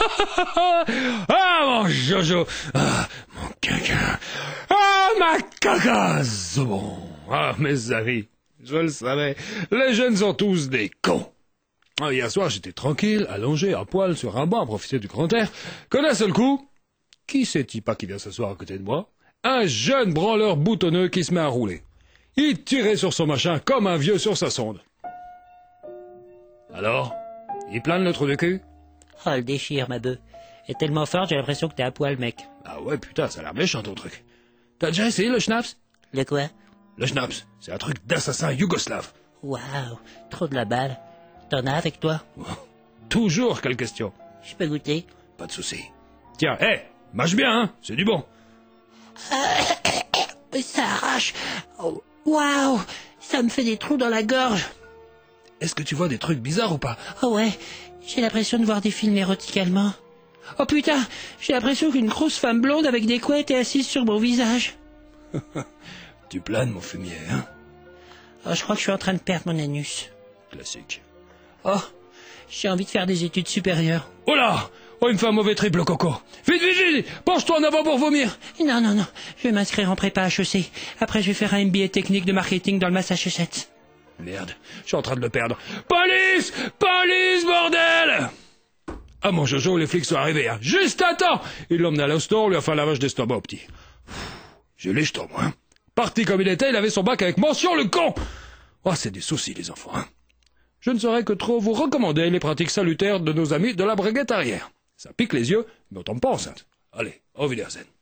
Ah, mon Jojo. Ah, mon caca. Ah, ma cacasse. Bon. Ah, mes amis, je le savais. Les jeunes sont tous des cons. Ah, hier soir, j'étais tranquille, allongé à poil sur un banc à profiter du grand air, que d'un seul coup, qui c'est-il pas qui vient s'asseoir à côté de moi? Un jeune branleur boutonneux qui se met à rouler. Il tirait sur son machin comme un vieux sur sa sonde. Alors, il plane le trou de cul? Oh, le déchire, ma bœuf. Est tellement fort, j'ai l'impression que t'es à poil, mec. Ah ouais, putain, ça a l'air méchant ton truc. T'as déjà essayé le schnapps? Le quoi? Le schnapps, c'est un truc d'assassin yougoslave. Waouh, trop de la balle. T'en as avec toi? Toujours, quelle question? Je peux goûter? Pas de souci. Tiens, hé, mâche bien, hein, c'est du bon. Ça arrache. Oh, waouh, ça me fait des trous dans la gorge. Est-ce que tu vois des trucs bizarres ou pas? Oh ouais, j'ai l'impression de voir des films érotiques allemands. Oh putain, j'ai l'impression qu'une grosse femme blonde avec des couettes est assise sur mon visage. Tu planes, mon fumier, hein? Oh, je crois que je suis en train de perdre mon anus. Classique. Oh, j'ai envie de faire des études supérieures. Oh là! Oh, il me fait un mauvais triple, Coco. Vite, vite, vite! Penche-toi en avant pour vomir! Non, non, non, je vais m'inscrire en prépa HEC. Après, je vais faire un MBA technique de marketing dans le Massachusetts. Merde, je suis en train de le perdre. Police! Police, bordel! Ah, mon Jojo, les flics sont arrivés, hein. Juste à temps! Il l'a emmené à l'hosto, on lui a fait un lavage d'estomac au petit. J'ai les jetons, moi, hein. Parti comme il était, il avait son bac avec mention, le con! Oh, c'est des soucis, les enfants, hein. Je ne saurais que trop vous recommander les pratiques salutaires de nos amis de la braguette arrière. Ça pique les yeux, mais on tombe pas enceinte. Allez, au Wiedersehen.